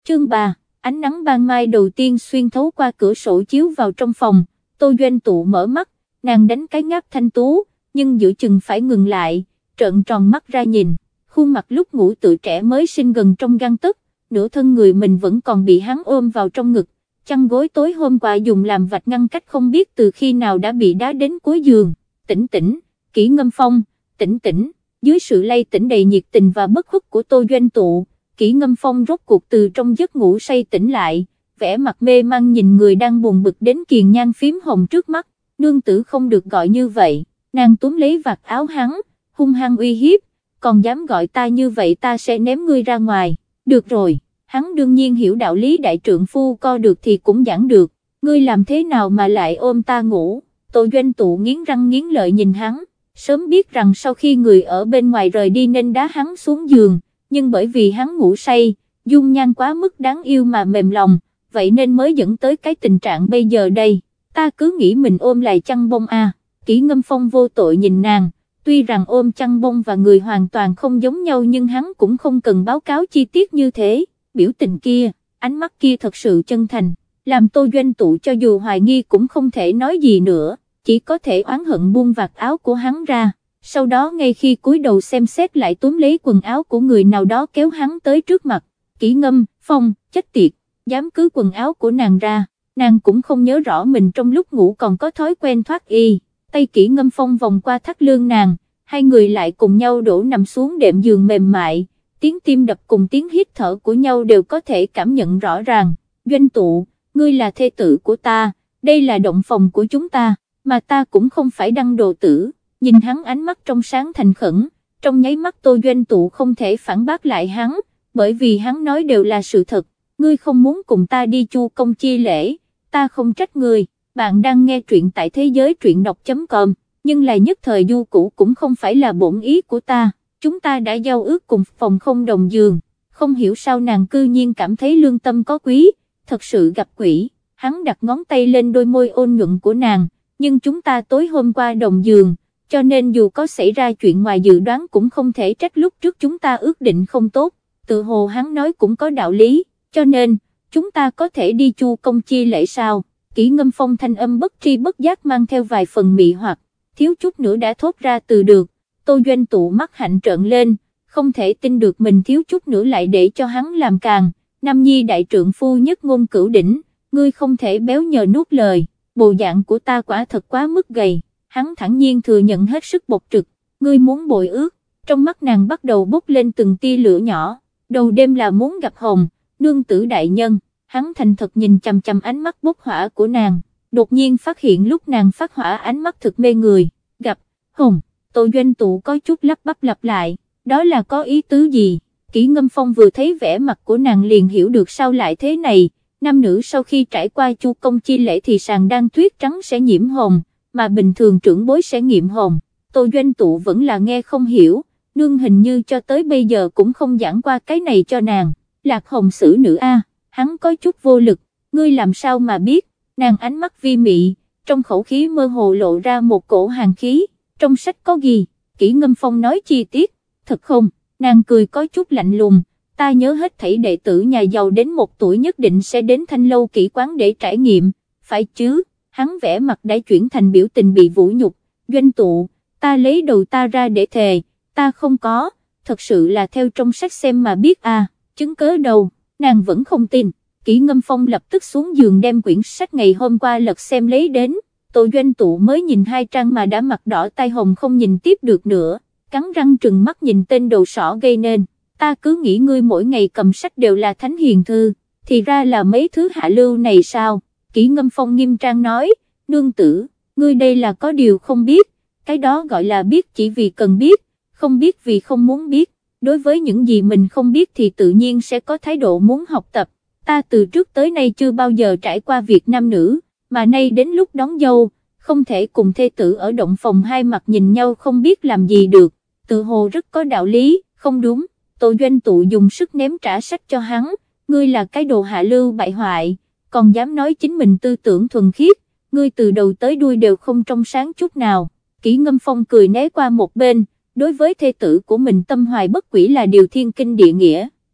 Chương 3, ánh nắng ban mai đầu tiên xuyên thấu qua cửa sổ chiếu vào trong phòng, Tô Doanh Tụ mở mắt, nàng đánh cái ngáp thanh tú, nhưng giữa chừng phải ngừng lại, trợn tròn mắt ra nhìn, khuôn mặt lúc ngủ tựa trẻ mới sinh gần trong gang tấc, nửa thân người mình vẫn còn bị hắn ôm vào trong ngực, chăn gối tối hôm qua dùng làm vạch ngăn cách không biết từ khi nào đã bị đá đến cuối giường. Tỉnh tỉnh, Kỷ Ngâm Phong, tỉnh tỉnh. Dưới sự lay tỉnh đầy nhiệt tình và bất khuất của Tô Doanh Tụ, Kỷ Ngâm Phong rốt cuộc từ trong giấc ngủ say tỉnh lại, vẻ mặt mê man nhìn người đang buồn bực đến kiền nhan phím hồng trước mắt. Nương tử không được gọi như vậy, nàng túm lấy vạt áo hắn, hung hăng uy hiếp, còn dám gọi ta như vậy ta sẽ ném ngươi ra ngoài. Được rồi, hắn đương nhiên hiểu đạo lý đại trượng phu co được thì cũng giãn được, ngươi làm thế nào mà lại ôm ta ngủ. Tô Doanh Tụ nghiến răng nghiến lợi nhìn hắn, sớm biết rằng sau khi người ở bên ngoài rời đi nên đá hắn xuống giường, nhưng bởi vì hắn ngủ say, dung nhan quá mức đáng yêu mà mềm lòng, vậy nên mới dẫn tới cái tình trạng bây giờ đây. Ta cứ nghĩ mình ôm lại chăn bông à. Kỷ Ngâm Phong vô tội nhìn nàng, tuy rằng ôm chăn bông và người hoàn toàn không giống nhau nhưng hắn cũng không cần báo cáo chi tiết như thế, biểu tình kia, ánh mắt kia thật sự chân thành, làm Tô Doanh Tụ cho dù hoài nghi cũng không thể nói gì nữa, chỉ có thể oán hận buông vạt áo của hắn ra, sau đó ngay khi cúi đầu xem xét lại túm lấy quần áo của người nào đó kéo hắn tới trước mặt. Kỷ Ngâm Phong, chết tiệt, dám cứ quần áo của nàng ra. Nàng cũng không nhớ rõ mình trong lúc ngủ còn có thói quen thoát y, tay Kỷ Ngâm Phong vòng qua thắt lưng nàng, hai người lại cùng nhau đổ nằm xuống đệm giường mềm mại, tiếng tim đập cùng tiếng hít thở của nhau đều có thể cảm nhận rõ ràng. Doanh Tụ, ngươi là thê tử của ta, đây là động phòng của chúng ta, mà ta cũng không phải đăng đồ tử. Nhìn hắn ánh mắt trong sáng thành khẩn, trong nháy mắt Tô Doanh Tụ không thể phản bác lại hắn, bởi vì hắn nói đều là sự thật. Ngươi không muốn cùng ta đi chu công chi lễ, ta không trách ngươi. Bạn đang nghe truyện tại thế giới truyện đọc.com, nhưng là nhất thời du cũ cũng không phải là bổn ý của ta, chúng ta đã giao ước cùng phòng không đồng giường. Không hiểu sao nàng cư nhiên cảm thấy lương tâm có quý, thật sự gặp quỷ. Hắn đặt ngón tay lên đôi môi ôn nhuận của nàng, nhưng chúng ta tối hôm qua đồng giường, cho nên dù có xảy ra chuyện ngoài dự đoán cũng không thể trách lúc trước chúng ta ước định không tốt. Tự hồ hắn nói cũng có đạo lý, cho nên, chúng ta có thể đi chu công chi lễ sao? Kỷ Ngâm Phong thanh âm bất tri bất giác mang theo vài phần mị hoặc, thiếu chút nữa đã thốt ra từ được. Tô Doanh Tụ mắt hạnh trợn lên, không thể tin được mình thiếu chút nữa lại để cho hắn làm càng. Nam nhi đại trượng phu nhất ngôn cửu đỉnh, ngươi không thể béo nhờ nuốt lời, bộ dạng của ta quả thật quá mức gầy. Hắn thẳng nhiên thừa nhận hết sức bộc trực, ngươi muốn bội ước. Trong mắt nàng bắt đầu bốc lên từng tia lửa nhỏ, đầu đêm là muốn gặp Hồng nương tử đại nhân. Hắn thành thật nhìn chằm chằm ánh mắt bốc hỏa của nàng, đột nhiên phát hiện lúc nàng phát hỏa ánh mắt thực mê người. Gặp Hồng, Tô Doanh Tụ có chút lắp bắp lặp lại, đó là có ý tứ gì? Kỷ Ngâm Phong vừa thấy vẻ mặt của nàng liền hiểu được sao lại thế này. Nam nữ sau khi trải qua chu công chi lễ thì sàn đan tuyết trắng sẽ nhiễm hồng, mà bình thường trưởng bối sẽ nghiệm hồng. Tô Doanh Tụ vẫn là nghe không hiểu, nương hình như cho tới bây giờ cũng không giảng qua cái này cho nàng. Lạc hồng xử nữ a. Hắn có chút vô lực, ngươi làm sao mà biết? Nàng ánh mắt vi mị, trong khẩu khí mơ hồ lộ ra một cổ hàn khí. Trong sách có ghi, Kỷ Ngâm Phong nói chi tiết, thật không? Nàng cười có chút lạnh lùng, ta nhớ hết thảy đệ tử nhà giàu đến một tuổi nhất định sẽ đến Thanh Lâu Kỹ Quán để trải nghiệm, phải chứ? Hắn vẽ mặt đã chuyển thành biểu tình bị vũ nhục. Doanh Tụ, ta lấy đầu ta ra để thề, ta không có, thật sự là theo trong sách xem mà biết à, chứng cớ đâu? Nàng vẫn không tin. Kỷ Ngâm Phong lập tức xuống giường đem quyển sách ngày hôm qua lật xem lấy đến. Tô Doanh Tụ mới nhìn 2 trang mà đã mặt đỏ tai hồng không nhìn tiếp được nữa, cắn răng trừng mắt nhìn tên đầu sỏ gây nên. Ta cứ nghĩ ngươi mỗi ngày cầm sách đều là thánh hiền thư, thì ra là mấy thứ hạ lưu này sao? Kỷ Ngâm Phong nghiêm trang nói, nương tử, ngươi đây là có điều không biết, cái đó gọi là biết chỉ vì cần biết, không biết vì không muốn biết. Đối với những gì mình không biết thì tự nhiên sẽ có thái độ muốn học tập. Ta từ trước tới nay chưa bao giờ trải qua việc nam nữ, mà nay đến lúc đón dâu, không thể cùng thê tử ở động phòng hai mặt nhìn nhau không biết làm gì được, tự hồ rất có đạo lý. Không đúng. Tô Doanh Tụ dùng sức ném trả sách cho hắn, ngươi là cái đồ hạ lưu bại hoại, còn dám nói chính mình tư tưởng thuần khiết, ngươi từ đầu tới đuôi đều không trong sáng chút nào. Kỷ Ngâm Phong cười né qua một bên, đối với thê tử của mình tâm hoài bất quỷ là điều thiên kinh địa nghĩa,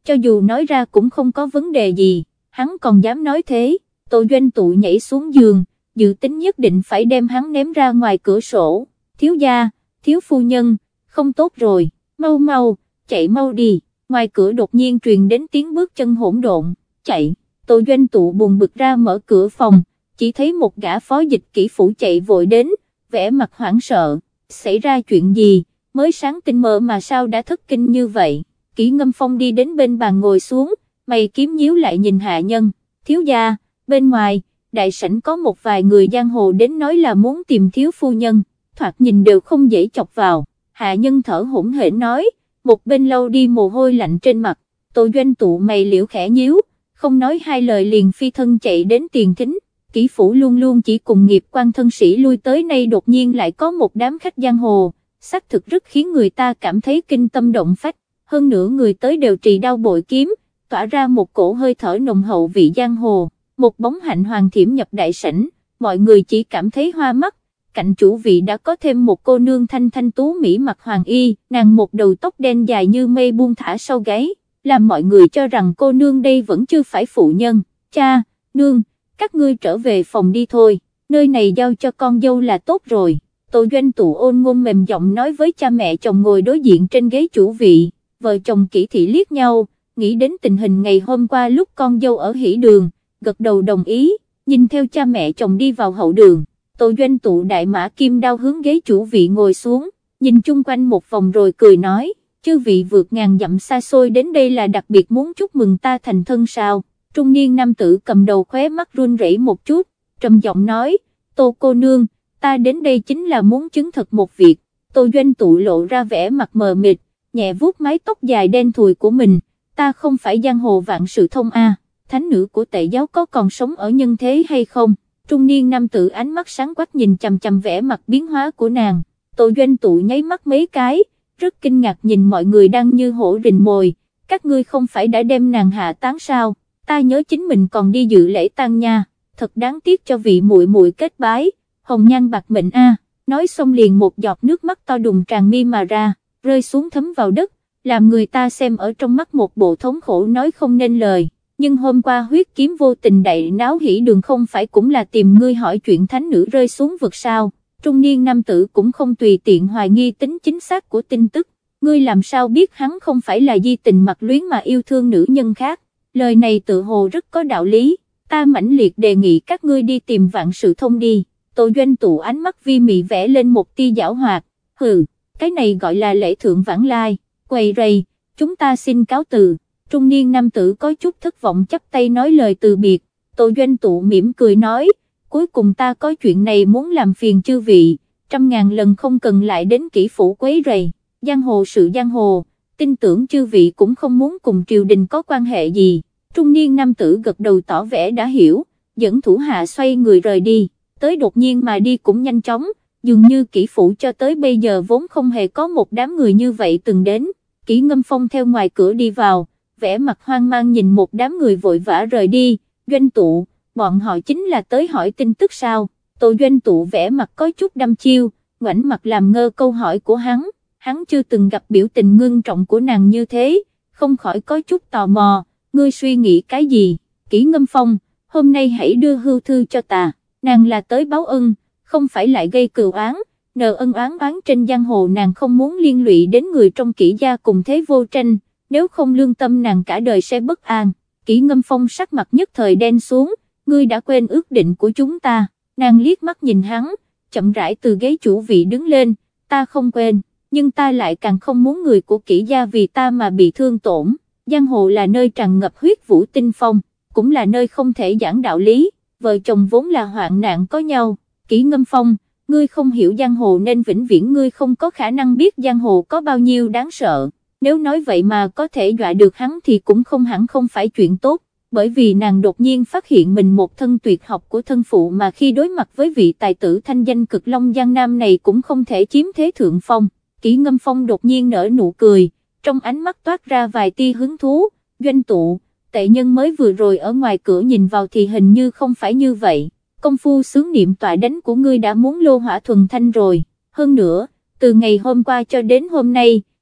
cho dù nói ra cũng không có vấn đề gì, hắn còn dám nói thế. Tô Doanh Tụ nhảy xuống giường, dự tính nhất định phải đem hắn ném ra ngoài cửa sổ. Thiếu gia, thiếu phu nhân, không tốt rồi, mau mau, chạy mau đi. Ngoài cửa đột nhiên truyền đến tiếng bước chân hỗn độn, chạy. Tô Doanh Tụ buồn bực ra mở cửa phòng, chỉ thấy một gã phó dịch kỹ phủ chạy vội đến, vẻ mặt hoảng sợ. Xảy ra chuyện gì, mới sáng tinh mơ mà sao đã thất kinh như vậy? Kỷ Ngâm Phong đi đến bên bàn ngồi xuống, mày kiếm nhíu lại nhìn hạ nhân. Thiếu gia, bên ngoài, đại sảnh có một vài người giang hồ đến nói là muốn tìm thiếu phu nhân, thoạt nhìn đều không dễ chọc vào. Hạ nhân thở hổn hển nói, một bên lâu đi mồ hôi lạnh trên mặt. Tô Doanh Tụ mày liễu khẽ nhíu, không nói hai lời liền phi thân chạy đến tiền thính. Kỷ phủ luôn luôn chỉ cùng nghiệp quan thân sĩ lui tới, nay đột nhiên lại có một đám khách giang hồ, xác thực rất khiến người ta cảm thấy kinh tâm động phách. Hơn nữa người tới đều trì đao bội kiếm, tỏa ra một cổ hơi thở nồng hậu vị giang hồ. Một bóng hạnh hoàng thiểm nhập đại sảnh, mọi người chỉ cảm thấy hoa mắt. Cạnh chủ vị đã có thêm một cô nương thanh thanh tú mỹ mặc hoàng y, nàng một đầu tóc đen dài như mây buông thả sau gáy, làm mọi người cho rằng cô nương đây vẫn chưa phải phụ nhân. Cha, nương, các ngươi trở về phòng đi thôi, nơi này giao cho con dâu là tốt rồi. Tô Doanh Tụ ôn ngôn mềm giọng nói với cha mẹ chồng ngồi đối diện trên ghế chủ vị. Vợ chồng Kỷ Thị liếc nhau, nghĩ đến tình hình ngày hôm qua lúc con dâu ở hỉ đường, gật đầu đồng ý, nhìn theo cha mẹ chồng đi vào hậu đường. Tô Doanh Tụ đại mã kim đao hướng ghế chủ vị ngồi xuống, nhìn chung quanh một vòng rồi cười nói, chư vị vượt ngàn dặm xa xôi đến đây là đặc biệt muốn chúc mừng ta thành thân sao? Trung niên nam tử cầm đầu khóe mắt run rẩy một chút, trầm giọng nói, Tô cô nương, ta đến đây chính là muốn chứng thực một việc. Tô Doanh Tụ lộ ra vẻ mặt mờ mịt, nhẹ vuốt mái tóc dài đen thùi của mình, ta không phải giang hồ vạn sự thông a, thánh nữ của Tệ giáo có còn sống ở nhân thế hay không? Trung niên nam tử ánh mắt sáng quắc nhìn chằm chằm vẻ mặt biến hóa của nàng. Tô Doanh Tụ nháy mắt mấy cái, rất kinh ngạc nhìn mọi người đang như hổ rình mồi, các ngươi không phải đã đem nàng hạ táng sao? Ta nhớ chính mình còn đi dự lễ tang nha, thật đáng tiếc cho vị muội muội kết bái, hồng nhan bạc mệnh a. Nói xong liền một giọt nước mắt to đùng tràn mi mà ra, rơi xuống thấm vào đất, làm người ta xem ở trong mắt một bộ thống khổ nói không nên lời. Nhưng hôm qua huyết kiếm vô tình đậy náo hỉ đường không phải cũng là tìm ngươi hỏi chuyện thánh nữ rơi xuống vực sao? Trung niên nam tử cũng không tùy tiện hoài nghi tính chính xác của tin tức, ngươi làm sao biết hắn không phải là di tình mặc luyến mà yêu thương nữ nhân khác? Lời này tự hồ rất có đạo lý, ta mãnh liệt đề nghị các ngươi đi tìm vạn sự thông đi. Tô Doanh Tụ ánh mắt vi mị vẽ lên một tia giảo hoạt, hừ, cái này gọi là lễ thượng vãng lai, quầy rầy, chúng ta xin cáo từ. Trung niên nam tử có chút thất vọng chắp tay nói lời từ biệt. Tô Doanh Tụ mỉm cười nói, cuối cùng ta có chuyện này muốn làm phiền chư vị, 100.000 lần không cần lại đến Kỷ phủ quấy rầy, giang hồ sự giang hồ, tin tưởng chư vị cũng không muốn cùng triều đình có quan hệ gì. Trung niên nam tử gật đầu tỏ vẻ đã hiểu, dẫn thủ hạ xoay người rời đi, tới đột nhiên mà đi cũng nhanh chóng, dường như Kỷ phủ cho tới bây giờ vốn không hề có một đám người như vậy từng đến. Kỷ Ngâm Phong theo ngoài cửa đi vào, vẻ mặt hoang mang nhìn một đám người vội vã rời đi. Doanh Tụ, bọn họ chính là tới hỏi tin tức sao? Tô Doanh Tụ vẻ mặt có chút đăm chiêu, ngoảnh mặt làm ngơ câu hỏi của hắn chưa từng gặp biểu tình ngưng trọng của nàng như thế, không khỏi có chút tò mò, ngươi suy nghĩ cái gì? Kỷ Ngâm Phong, hôm nay hãy đưa hưu thư cho ta, nàng là tới báo ân, không phải lại gây cừu oán, nợ ân oán oán trên giang hồ nàng không muốn liên lụy đến người trong Kỷ gia cùng thế vô tranh, nếu không lương tâm nàng cả đời sẽ bất an. Kỷ Ngâm Phong sắc mặt nhất thời đen xuống, ngươi đã quên ước định của chúng ta? Nàng liếc mắt nhìn hắn, chậm rãi từ ghế chủ vị đứng lên, ta không quên, nhưng ta lại càng không muốn người của Kỷ gia vì ta mà bị thương tổn. Giang hồ là nơi tràn ngập huyết vũ tinh phong, cũng là nơi không thể giảng đạo lý, vợ chồng vốn là hoạn nạn có nhau. Kỷ Ngâm Phong, ngươi không hiểu giang hồ nên vĩnh viễn ngươi không có khả năng biết giang hồ có bao nhiêu đáng sợ. Nếu nói vậy mà có thể dọa được hắn thì cũng không hẳn không phải chuyện tốt, bởi vì nàng đột nhiên phát hiện mình một thân tuyệt học của thân phụ mà khi đối mặt với vị tài tử thanh danh cực long giang nam này cũng không thể chiếm thế thượng phong. Kỷ Ngâm Phong đột nhiên nở nụ cười, trong ánh mắt toát ra vài tia hứng thú. Doanh Tụ, Tệ nhân mới vừa rồi ở ngoài cửa nhìn vào thì hình như không phải như vậy, công phu xướng niệm tọa đánh của ngươi đã muốn lô hỏa thuần thanh rồi, hơn nữa, từ ngày hôm qua cho đến hôm nay,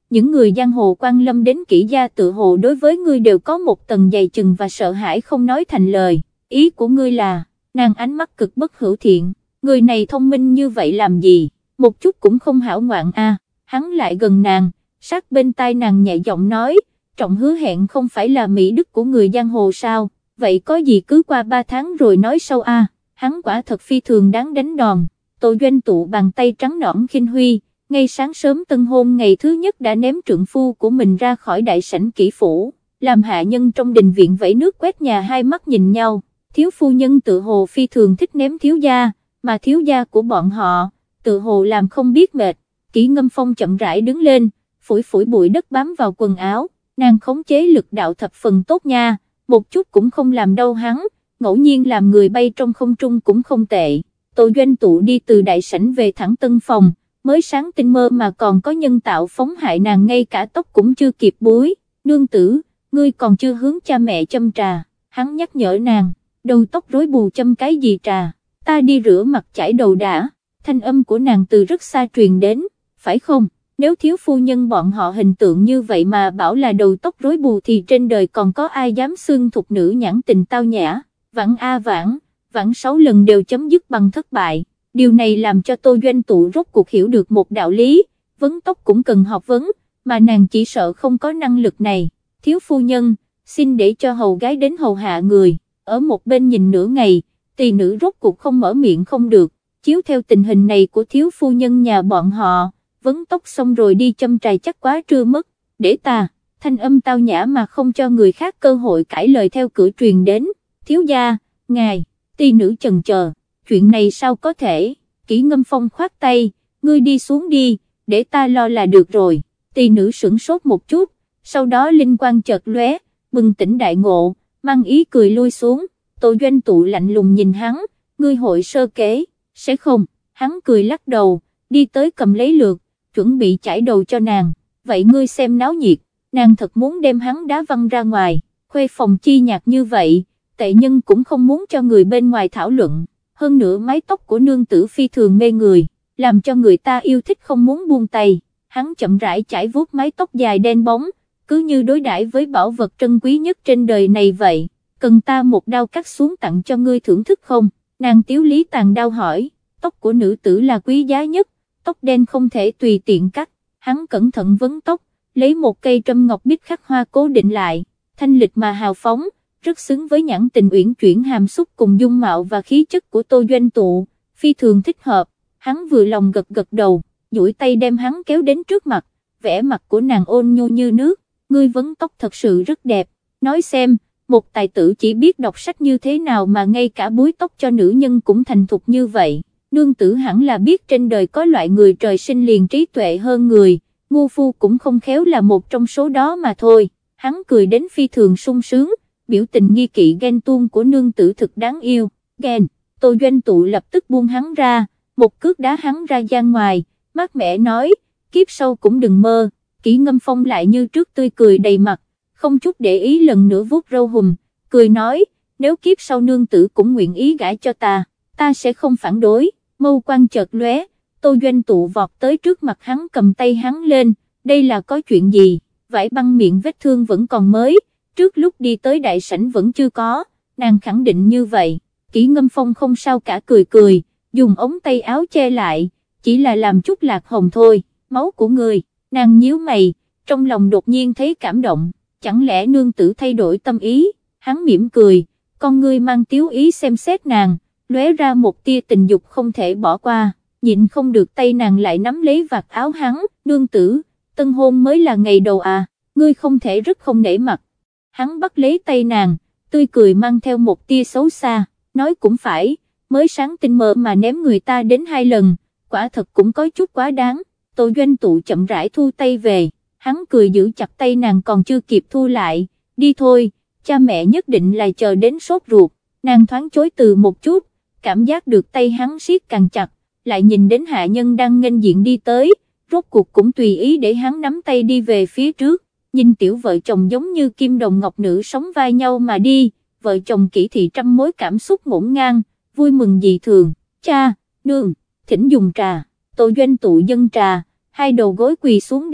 những người giang hồ quan lâm đến Kỷ gia tự hồ đối với ngươi đều có một tầng dày chừng và sợ hãi không nói thành lời, ý của ngươi là, nàng ánh mắt cực bất hữu thiện, người này thông minh như vậy làm gì, một chút cũng không hảo ngoạn a. Hắn lại gần nàng, sát bên tai nàng nhẹ giọng nói, Trọng hứa hẹn không phải là mỹ đức của người giang hồ sao, vậy có gì cứ qua 3 tháng rồi nói sau a. Hắn quả thật phi thường đáng đánh đòn. Tô Doanh tụ bàn tay trắng nõn khinh huy, ngay sáng sớm tân hôn ngày thứ nhất đã ném trượng phu của mình ra khỏi đại sảnh Kỷ phủ, làm hạ nhân trong đình viện vẩy nước quét nhà hai mắt nhìn nhau, thiếu phu nhân tự hồ phi thường thích ném thiếu gia, mà thiếu gia của bọn họ, tự hồ làm không biết mệt. Kỷ Ngâm Phong chậm rãi đứng lên, phủi phủi bụi đất bám vào quần áo, nàng khống chế lực đạo thập phần tốt nha, một chút cũng không làm đau hắn, ngẫu nhiên làm người bay trong không trung cũng không tệ. Tô Doanh tụ đi từ đại sảnh về thẳng tân phòng, mới sáng tinh mơ mà còn có nhân tạo phóng hại nàng, ngay cả tóc cũng chưa kịp búi. Nương tử, ngươi còn chưa hướng cha mẹ châm trà, hắn nhắc nhở nàng, đầu tóc rối bù châm cái gì trà, ta đi rửa mặt chải đầu đã. Thanh âm của nàng từ rất xa truyền đến, phải không, nếu thiếu phu nhân bọn họ hình tượng như vậy mà bảo là đầu tóc rối bù thì trên đời còn có ai dám xưng thục nữ nhãn tình tao nhã. Vãn a vãn, vãn 6 lần đều chấm dứt bằng thất bại, điều này làm cho Tô Doanh tụ rốt cuộc hiểu được một đạo lý, vấn tóc cũng cần học vấn, mà nàng chỉ sợ không có năng lực này. Thiếu phu nhân, xin để cho hầu gái đến hầu hạ người, ở một bên nhìn nửa ngày, tỳ nữ rốt cuộc không mở miệng không được, chiếu theo tình hình này của thiếu phu nhân nhà bọn họ, vấn tóc xong rồi đi châm trà chắc quá trưa mất, để ta, thanh âm tao nhã mà không cho người khác cơ hội cãi lời theo cửa truyền đến, thiếu gia, ngài, tỳ nữ chần chờ, chuyện này sao có thể, Kỷ Ngâm Phong khoát tay, ngươi đi xuống đi, để ta lo là được rồi. Tỳ nữ sửng sốt một chút, sau đó linh quang chợt lóe, bừng tỉnh đại ngộ, mang ý cười lui xuống. Tô Doanh tụ lạnh lùng nhìn hắn, ngươi hội sơ kế, sẽ không, hắn cười lắc đầu, đi tới cầm lấy lược, chuẩn bị chải đầu cho nàng, vậy ngươi xem náo nhiệt, nàng thật muốn đem hắn đá văng ra ngoài, khuê phòng chi nhạc như vậy, tệ nhân cũng không muốn cho người bên ngoài thảo luận, hơn nữa mái tóc của nương tử phi thường mê người, làm cho người ta yêu thích không muốn buông tay. Hắn chậm rãi chải vuốt mái tóc dài đen bóng, cứ như đối đãi với bảo vật trân quý nhất trên đời này vậy, cần ta một đao cắt xuống tặng cho ngươi thưởng thức không? Nàng tiếu lý tàn đao hỏi, tóc của nữ tử là quý giá nhất, tóc đen không thể tùy tiện cắt, hắn cẩn thận vấn tóc, lấy một cây trâm ngọc bích khắc hoa cố định lại, thanh lịch mà hào phóng, rất xứng với nhãn tình uyển chuyển hàm xúc cùng dung mạo và khí chất của Tô Doanh tụ, phi thường thích hợp. Hắn vừa lòng gật gật đầu, duỗi tay đem hắn kéo đến trước mặt, vẻ mặt của nàng ôn nhu như nước, ngươi vấn tóc thật sự rất đẹp, nói xem, một tài tử chỉ biết đọc sách như thế nào mà ngay cả búi tóc cho nữ nhân cũng thành thục như vậy. Nương tử hẳn là biết trên đời có loại người trời sinh liền trí tuệ hơn người, ngu phu cũng không khéo là một trong số đó mà thôi. Hắn cười đến phi thường sung sướng, biểu tình nghi kỵ ghen tuông của nương tử thực đáng yêu. Ghen, Tô Doanh tụ lập tức buông hắn ra, một cước đá hắn ra gian ngoài, mát mẻ nói, kiếp sau cũng đừng mơ. Kỷ Ngâm Phong lại như trước tươi cười đầy mặt, không chút để ý lần nữa vuốt râu hùm, cười nói, nếu kiếp sau nương tử cũng nguyện ý gả cho ta sẽ không phản đối. Mâu quang chợt lóe, Tô Doanh tụ vọt tới trước mặt hắn cầm tay hắn lên, đây là có chuyện gì? Vải băng miệng vết thương vẫn còn mới, trước lúc đi tới đại sảnh vẫn chưa có, nàng khẳng định như vậy. Kỷ Ngâm Phong không sao cả cười cười, dùng ống tay áo che lại, chỉ là làm chút lạc hồng thôi. Máu của người, nàng nhíu mày, trong lòng đột nhiên thấy cảm động, chẳng lẽ nương tử thay đổi tâm ý? Hắn mỉm cười, con ngươi mang tiếu ý xem xét nàng, lóe ra một tia tình dục không thể bỏ qua, nhịn không được tay nàng lại nắm lấy vạt áo hắn, nương tử, tân hôn mới là ngày đầu à, ngươi không thể rất không nể mặt. Hắn bắt lấy tay nàng, tươi cười mang theo một tia xấu xa, nói cũng phải, mới sáng tinh mơ mà ném người ta đến 2 lần, quả thật cũng có chút quá đáng. Tô Doanh tụ chậm rãi thu tay về, hắn cười giữ chặt tay nàng còn chưa kịp thu lại, đi thôi, cha mẹ nhất định là chờ đến sốt ruột. Nàng thoáng chối từ một chút, cảm giác được tay hắn siết càng chặt, lại nhìn đến hạ nhân đang nghênh diện đi tới, rốt cuộc cũng tùy ý để hắn nắm tay đi về phía trước, nhìn tiểu vợ chồng giống như kim đồng ngọc nữ sống vai nhau mà đi, vợ chồng Kỷ thị trăm mối cảm xúc ngổn ngang, vui mừng dị thường. Cha, nương, thỉnh dùng trà. Tô Doanh tụ dâng trà, hai đầu gối quỳ xuống đất,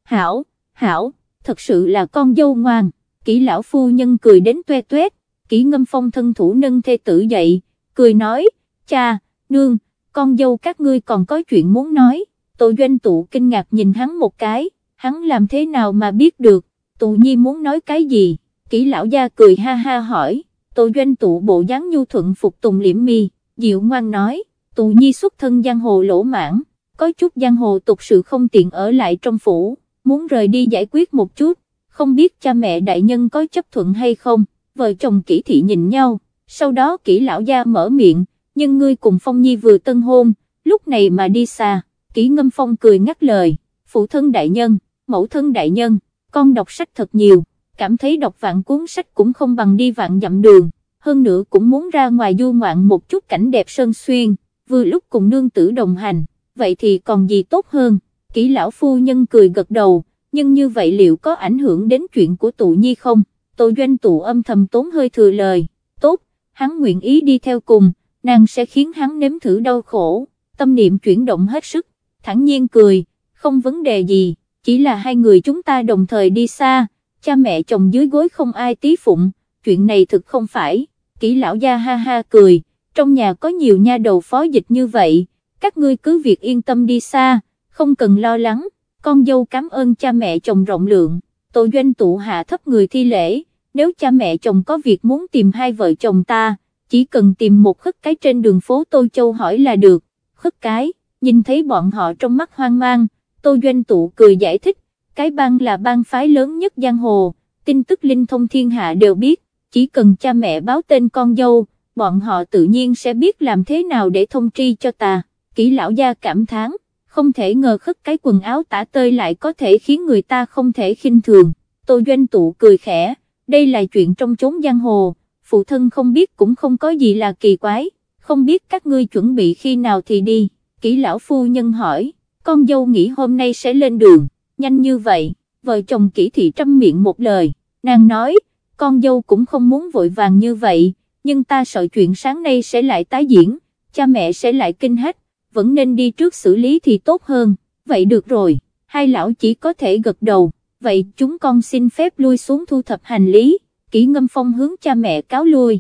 hảo, hảo, thật sự là con dâu ngoan. Kỷ lão phu nhân cười đến toe toét. Kỷ Ngâm Phong thân thủ nâng thê tử dậy, cười nói, cha, nương, con dâu các ngươi còn có chuyện muốn nói. Tô Doanh Tụ kinh ngạc nhìn hắn một cái, hắn làm thế nào mà biết được, Tụ Nhi muốn nói cái gì. Kỷ lão gia cười ha ha hỏi. Tô Doanh Tụ bộ dáng nhu thuận phục tùng liễm mi, dịu ngoan nói, Tụ Nhi xuất thân giang hồ lỗ mãn, có chút giang hồ tục sự không tiện ở lại trong phủ, muốn rời đi giải quyết một chút, không biết cha mẹ đại nhân có chấp thuận hay không. Vợ chồng Kỷ thị nhìn nhau, sau đó Kỷ lão gia mở miệng, nhưng ngươi cùng Phong Nhi vừa tân hôn, lúc này mà đi xa. Kỷ Ngâm Phong cười ngắt lời, phụ thân đại nhân, mẫu thân đại nhân, con đọc sách thật nhiều, cảm thấy đọc vạn cuốn sách cũng không bằng đi vạn dặm đường, hơn nữa cũng muốn ra ngoài du ngoạn một chút cảnh đẹp sơn xuyên, vừa lúc cùng nương tử đồng hành, vậy thì còn gì tốt hơn. Kỷ lão phu nhân cười gật đầu, nhưng như vậy liệu có ảnh hưởng đến chuyện của Tụ Nhi không? Tô Doanh Tụ âm thầm tốn hơi thừa lời, tốt, hắn nguyện ý đi theo cùng, nàng sẽ khiến hắn nếm thử đau khổ. Tâm niệm chuyển động hết sức, thản nhiên cười, không vấn đề gì, chỉ là hai người chúng ta đồng thời đi xa, cha mẹ chồng dưới gối không ai tí phụng, chuyện này thực không phải. Kỷ lão gia ha ha cười, trong nhà có nhiều nha đầu phó dịch như vậy, các ngươi cứ việc yên tâm đi xa, không cần lo lắng, con dâu cảm ơn cha mẹ chồng rộng lượng. Tô Doanh Tụ hạ thấp người thi lễ, nếu cha mẹ chồng có việc muốn tìm hai vợ chồng ta, chỉ cần tìm một khất cái trên đường phố Tô Châu hỏi là được. Khất cái, nhìn thấy bọn họ trong mắt hoang mang, Tô Doanh Tụ cười giải thích, cái bang là bang phái lớn nhất giang hồ, tin tức linh thông thiên hạ đều biết, chỉ cần cha mẹ báo tên con dâu, bọn họ tự nhiên sẽ biết làm thế nào để thông tri cho ta. Kỷ lão gia cảm thán, không thể ngờ khất cái quần áo tả tơi lại có thể khiến người ta không thể khinh thường. Tô Doanh Tụ cười khẽ, đây là chuyện trong chốn giang hồ, phụ thân không biết cũng không có gì là kỳ quái, không biết các ngươi chuẩn bị khi nào thì đi. Kỷ lão phu nhân hỏi, con dâu nghĩ hôm nay sẽ lên đường, nhanh như vậy. Vợ chồng Kỷ thị trăm miệng một lời, nàng nói, con dâu cũng không muốn vội vàng như vậy, nhưng ta sợ chuyện sáng nay sẽ lại tái diễn, cha mẹ sẽ lại kinh hết, vẫn nên đi trước xử lý thì tốt hơn. Vậy được rồi, hai lão chỉ có thể gật đầu, vậy chúng con xin phép lui xuống thu thập hành lý. Kỷ Ngâm Phong hướng cha mẹ cáo lui,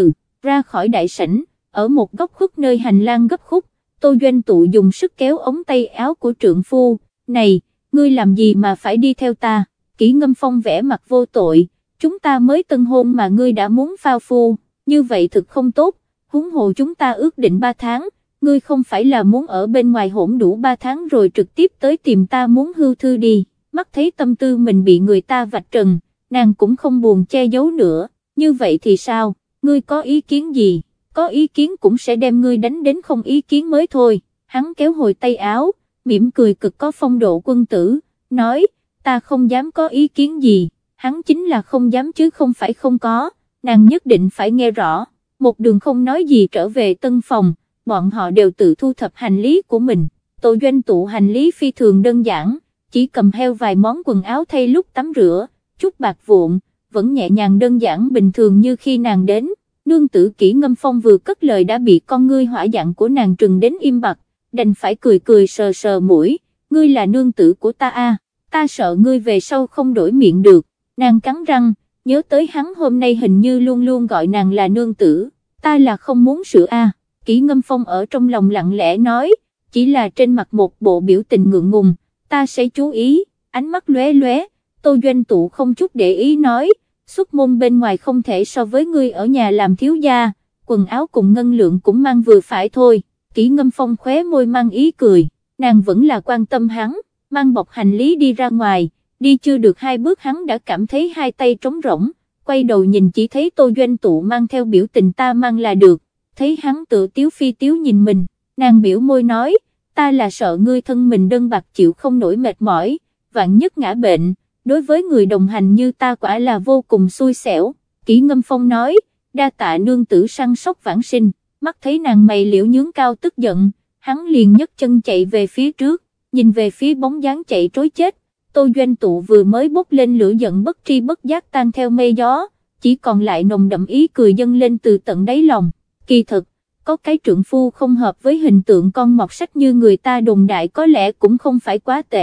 ra khỏi đại sảnh, ở một góc khuất nơi hành lang gấp khúc, Tô Doanh Tụ dùng sức kéo ống tay áo của trượng phu, này, ngươi làm gì mà phải đi theo ta? Kỷ Ngâm Phong vẻ mặt vô tội, chúng ta mới tân hôn mà ngươi đã muốn phao phu, như vậy thực không tốt, huống hồ chúng ta ước định 3 tháng, ngươi không phải là muốn ở bên ngoài hỗn đủ 3 tháng rồi trực tiếp tới tìm ta muốn hưu thư đi. Mắt thấy tâm tư mình bị người ta vạch trần, nàng cũng không buồn che giấu nữa, như vậy thì sao, ngươi có ý kiến gì? Có ý kiến cũng sẽ đem ngươi đánh đến không ý kiến mới thôi. Hắn kéo hồi tay áo, mỉm cười cực có phong độ quân tử, nói, ta không dám có ý kiến gì. Hắn chính là không dám chứ không phải không có, nàng nhất định phải nghe rõ. Một đường không nói gì trở về tân phòng, bọn họ đều tự thu thập hành lý của mình. Tô Doanh Tụ hành lý phi thường đơn giản, chỉ cầm theo vài món quần áo thay lúc tắm rửa, chút bạc vụn, vẫn nhẹ nhàng đơn giản bình thường như khi nàng đến. Nương tử Kỷ Ngâm Phong vừa cất lời đã bị con ngươi hỏa dạng của nàng trừng đến im bặt, đành phải cười cười sờ sờ mũi, ngươi là nương tử của ta à, ta sợ ngươi về sau không đổi miệng được. Nàng cắn răng, nhớ tới hắn hôm nay hình như luôn luôn gọi nàng là nương tử, ta là không muốn sửa à. Kỷ Ngâm Phong ở trong lòng lặng lẽ nói, chỉ là trên mặt một bộ biểu tình ngượng ngùng, ta sẽ chú ý. Ánh mắt lóe lóe, Tô Doanh Tụ không chút để ý nói, xuất môn bên ngoài không thể so với ngươi ở nhà làm thiếu gia, quần áo cùng ngân lượng cũng mang vừa phải thôi. Kỷ Ngâm Phong khóe môi mang ý cười, nàng vẫn là quan tâm hắn, mang bọc hành lý đi ra ngoài, đi chưa được 2 bước hắn đã cảm thấy hai tay trống rỗng, quay đầu nhìn chỉ thấy Tô Doanh Tụ mang theo biểu tình ta mang là được, thấy hắn tự tiếu phi tiếu nhìn mình, nàng biểu môi nói, ta là sợ ngươi thân mình đơn bạc chịu không nổi mệt mỏi, vạn nhất ngã bệnh, đối với người đồng hành như ta quả là vô cùng xui xẻo. Kỷ Ngâm Phong nói, đa tạ nương tử săn sóc vãng sinh. Mắt thấy nàng mày liễu nhướng cao tức giận, hắn liền nhấc chân chạy về phía trước, nhìn về phía bóng dáng chạy trối chết. Tô Doanh Tụ vừa mới bốc lên lửa giận bất tri bất giác tan theo mây gió, chỉ còn lại nồng đậm ý cười dâng lên từ tận đáy lòng. Kỳ thực, có cái trượng phu không hợp với hình tượng con mọt sách như người ta đồn đại có lẽ cũng không phải quá tệ.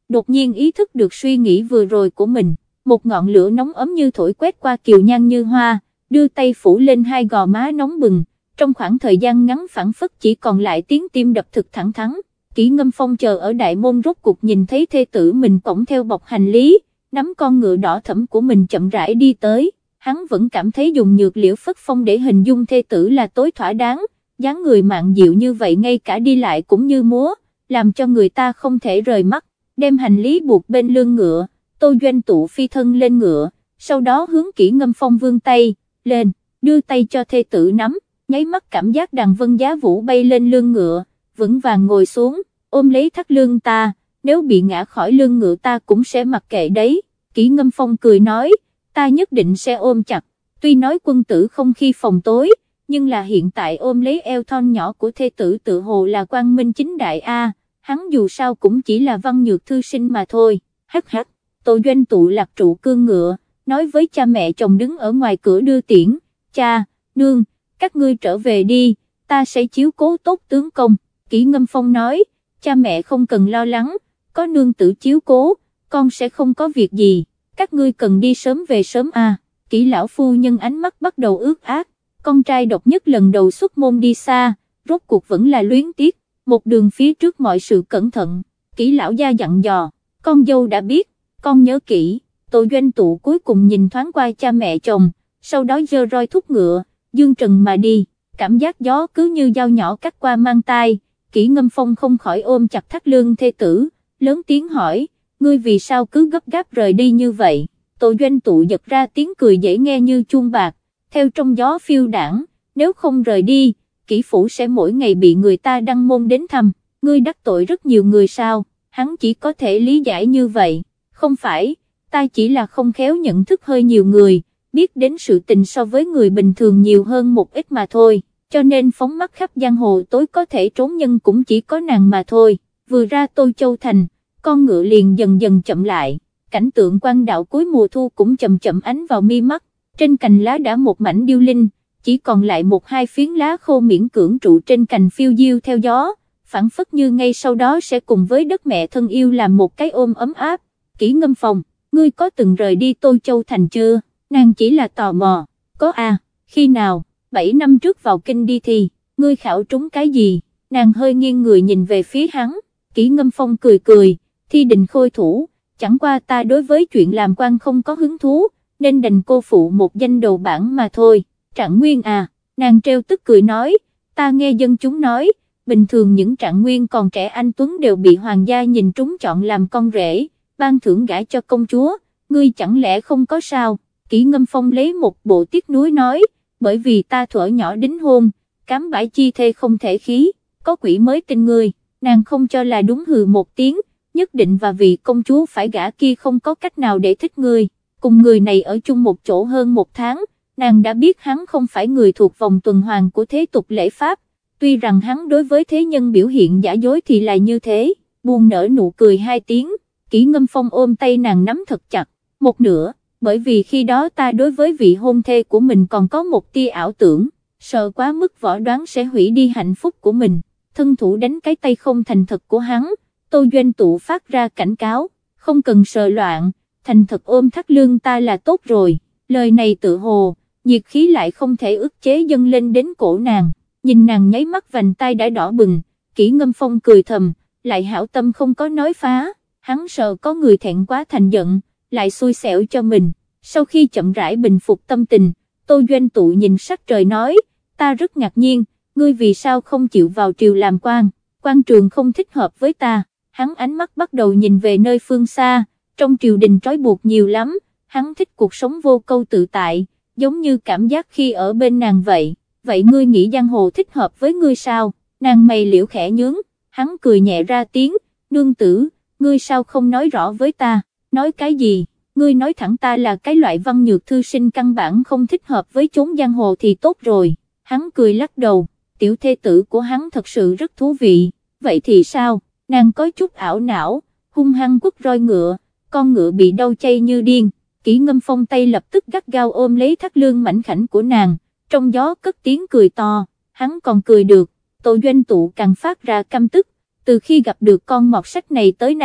đột nhiên ý thức được suy nghĩ vừa rồi của mình, một ngọn lửa nóng ấm như thổi quét qua kiều nhan như hoa, đưa tay phủ lên hai gò má nóng bừng, trong khoảng thời gian ngắn phảng phất chỉ còn lại tiếng tim đập thực thẳng thắn. Kỷ Ngâm Phong chờ ở đại môn rốt cuộc nhìn thấy thê tử mình cõng theo bọc hành lý, nắm con ngựa đỏ thẫm của mình chậm rãi đi tới, hắn vẫn cảm thấy dùng nhược liễu phất phong để hình dung thê tử là tối thỏa đáng, dáng người mạn dịu như vậy ngay cả đi lại cũng như múa, làm cho người ta không thể rời mắt, đem hành lý buộc bên lưng ngựa, Tô Doanh Tụ phi thân lên ngựa, sau đó hướng Kỷ Ngâm Phong vươn tay, lên, đưa tay cho thê tử nắm, nháy mắt cảm giác đằng vân giá vũ bay lên lưng ngựa, vững vàng ngồi xuống, ôm lấy thắt lưng ta, nếu bị ngã khỏi lưng ngựa ta cũng sẽ mặc kệ đấy. Kỷ Ngâm Phong cười nói, ta nhất định sẽ ôm chặt, tuy nói quân tử không khi phòng tối, nhưng là hiện tại ôm lấy eo thon nhỏ của thê tử tự hồ là quang minh chính đại a, hắn dù sao cũng chỉ là văn nhược thư sinh mà thôi. Hắc hắc, Tô Doanh Tụ lạc trụ cương ngựa, nói với cha mẹ chồng đứng ở ngoài cửa đưa tiễn, cha, nương, các ngươi trở về đi, ta sẽ chiếu cố tốt tướng công. Kỷ Ngâm Phong nói, cha mẹ không cần lo lắng, có nương tử chiếu cố, con sẽ không có việc gì, các ngươi cần đi sớm về sớm à. Kỷ lão phu nhân ánh mắt bắt đầu ướt át, con trai độc nhất lần đầu xuất môn đi xa, rốt cuộc vẫn là luyến tiếc, một đường phía trước mọi sự cẩn thận. Kỷ lão gia dặn dò, con dâu đã biết, con nhớ kỹ. Tô Doanh Tụ cuối cùng nhìn thoáng qua cha mẹ chồng, sau đó giơ roi thúc ngựa, dương trần mà đi, cảm giác gió cứ như dao nhỏ cắt qua mang tai. Kỷ Ngâm Phong không khỏi ôm chặt thắt lưng thê tử, lớn tiếng hỏi, ngươi vì sao cứ gấp gáp rời đi như vậy? Tô Doanh Tụ giật ra tiếng cười dễ nghe như chuông bạc, theo trong gió phiêu đãng, nếu không rời đi, Kỷ phủ sẽ mỗi ngày bị người ta đăng môn đến thăm, ngươi đắc tội rất nhiều người sao? Hắn chỉ có thể lý giải như vậy, không phải, ta chỉ là không khéo nhận thức hơi nhiều người, biết đến sự tình so với người bình thường nhiều hơn một ít mà thôi, cho nên phóng mắt khắp giang hồ tối có thể trốn nhân cũng chỉ có nàng mà thôi. Vừa ra Tô Châu Thành, con ngựa liền dần dần chậm lại, cảnh tượng quang đạo cuối mùa thu cũng chậm chậm ánh vào mi mắt, trên cành lá đã một mảnh điêu linh, chỉ còn lại một hai phiến lá khô miễn cưỡng trụ trên cành phiêu diêu theo gió, phảng phất như ngay sau đó sẽ cùng với đất mẹ thân yêu làm một cái ôm ấm áp. Kỷ Ngâm Phong, ngươi có từng rời đi Tô Châu Thành chưa? Nàng chỉ là tò mò, có à, khi nào? 7 năm trước vào kinh đi thi, ngươi khảo trúng cái gì? Nàng hơi nghiêng người nhìn về phía hắn. Kỷ Ngâm Phong cười cười, thi đình khôi thủ, chẳng qua ta đối với chuyện làm quan không có hứng thú, nên đành cô phụ một danh đầu bảng mà thôi. Trạng nguyên à? Nàng trêu tức cười nói, ta nghe dân chúng nói, bình thường những trạng nguyên còn trẻ anh tuấn đều bị hoàng gia nhìn trúng chọn làm con rể, ban thưởng gả cho công chúa, ngươi chẳng lẽ không có sao? Kỷ Ngâm Phong lấy một bộ tiếc nuối nói, bởi vì ta thuở nhỏ đính hôn, cám bãi chi thê không thể khí, có quỷ mới tin ngươi. Nàng không cho là đúng hừ một tiếng, nhất định và vì công chúa phải gả kia không có cách nào để thích ngươi, cùng người này ở chung một chỗ hơn một tháng, nàng đã biết hắn không phải người thuộc vòng tuần hoàn của thế tục lễ pháp, tuy rằng hắn đối với thế nhân biểu hiện giả dối thì là như thế, buồn nở nụ cười hai tiếng. Kỷ Ngâm Phong ôm tay nàng nắm thật chặt, một nửa, bởi vì khi đó ta đối với vị hôn thê của mình còn có một tia ảo tưởng, sợ quá mức võ đoán sẽ hủy đi hạnh phúc của mình, thân thủ đánh cái tay không thành thật của hắn. Tô Doanh Tụ phát ra cảnh cáo, không cần sợ loạn, thành thật ôm thắt lưng ta là tốt rồi. Lời này tự hồ, nhiệt khí lại không thể ức chế dâng lên đến cổ nàng, nhìn nàng nháy mắt vành tai đã đỏ bừng. Kỷ Ngâm Phong cười thầm, lại hảo tâm không có nói phá, hắn sợ có người thẹn quá thành giận, lại xui xẻo cho mình. Sau khi chậm rãi bình phục tâm tình, Tô Doanh Tụ nhìn sắc trời nói, ta rất ngạc nhiên, ngươi vì sao không chịu vào triều làm quan, quan trường không thích hợp với ta. Hắn ánh mắt bắt đầu nhìn về nơi phương xa, trong triều đình trói buộc nhiều lắm, hắn thích cuộc sống vô câu tự tại, giống như cảm giác khi ở bên nàng vậy. Vậy ngươi nghĩ giang hồ thích hợp với ngươi sao? Nàng mày liễu khẽ nhướng, hắn cười nhẹ ra tiếng, nương tử, ngươi sao không nói rõ với ta? Nói cái gì? Ngươi nói thẳng ta là cái loại văn nhược thư sinh căn bản không thích hợp với chốn giang hồ thì tốt rồi. Hắn cười lắc đầu, tiểu thê tử của hắn thật sự rất thú vị. Vậy thì sao? Nàng có chút ảo não, hung hăng quất roi ngựa, con ngựa bị đau chay như điên. Kỷ Ngâm Phong tay lập tức gắt gao ôm lấy thắt lưng mảnh khảnh của nàng, trong gió cất tiếng cười to, hắn còn cười được. Tô Doanh Tụ càng phát ra căm tức, từ khi gặp được con mọt sách này tới nay,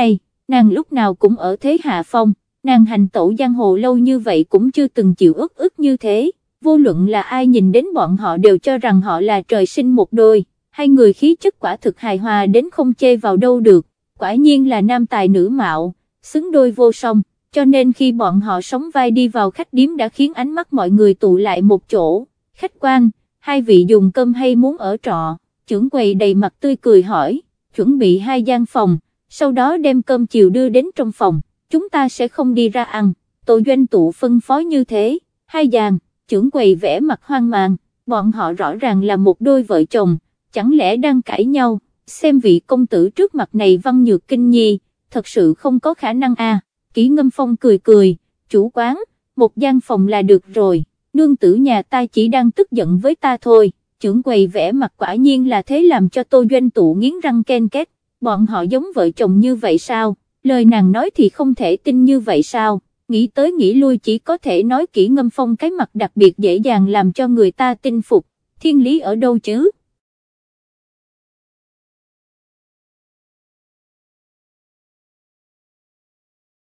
nàng lúc nào cũng ở thế hạ phong, nàng hành tẩu giang hồ lâu như vậy cũng chưa từng chịu ức ức như thế, vô luận là ai nhìn đến bọn họ đều cho rằng họ là trời sinh một đôi, hai người khí chất quả thực hài hòa đến không chê vào đâu được, quả nhiên là nam tài nữ mạo, xứng đôi vô song, cho nên khi bọn họ sóng vai đi vào khách điếm đã khiến ánh mắt mọi người tụ lại một chỗ. Khách quan, hai vị dùng cơm hay muốn ở trọ? Trưởng quầy đầy mặt tươi cười hỏi, chuẩn bị 2 gian phòng, sau đó đem cơm chiều đưa đến trong phòng, chúng ta sẽ không đi ra ăn. Tô Doanh Tụ phân phó như thế, 2 gian, trưởng quầy vẽ mặt hoang mang, bọn họ rõ ràng là một đôi vợ chồng, chẳng lẽ đang cãi nhau, xem vị công tử trước mặt này văn nhược kinh nhi, thật sự không có khả năng à. Kỷ Ngâm Phong cười cười, chủ quán, 1 gian phòng là được rồi, nương tử nhà ta chỉ đang tức giận với ta thôi. Trưởng quầy vẽ mặt quả nhiên là thế làm cho Tô Doanh Tụ nghiến răng ken két, bọn họ giống vợ chồng như vậy sao, lời nàng nói thì không thể tin như vậy sao, nghĩ tới nghĩ lui chỉ có thể nói Kỷ Ngâm Phong cái mặt đặc biệt dễ dàng làm cho người ta tin phục, thiên lý ở đâu chứ.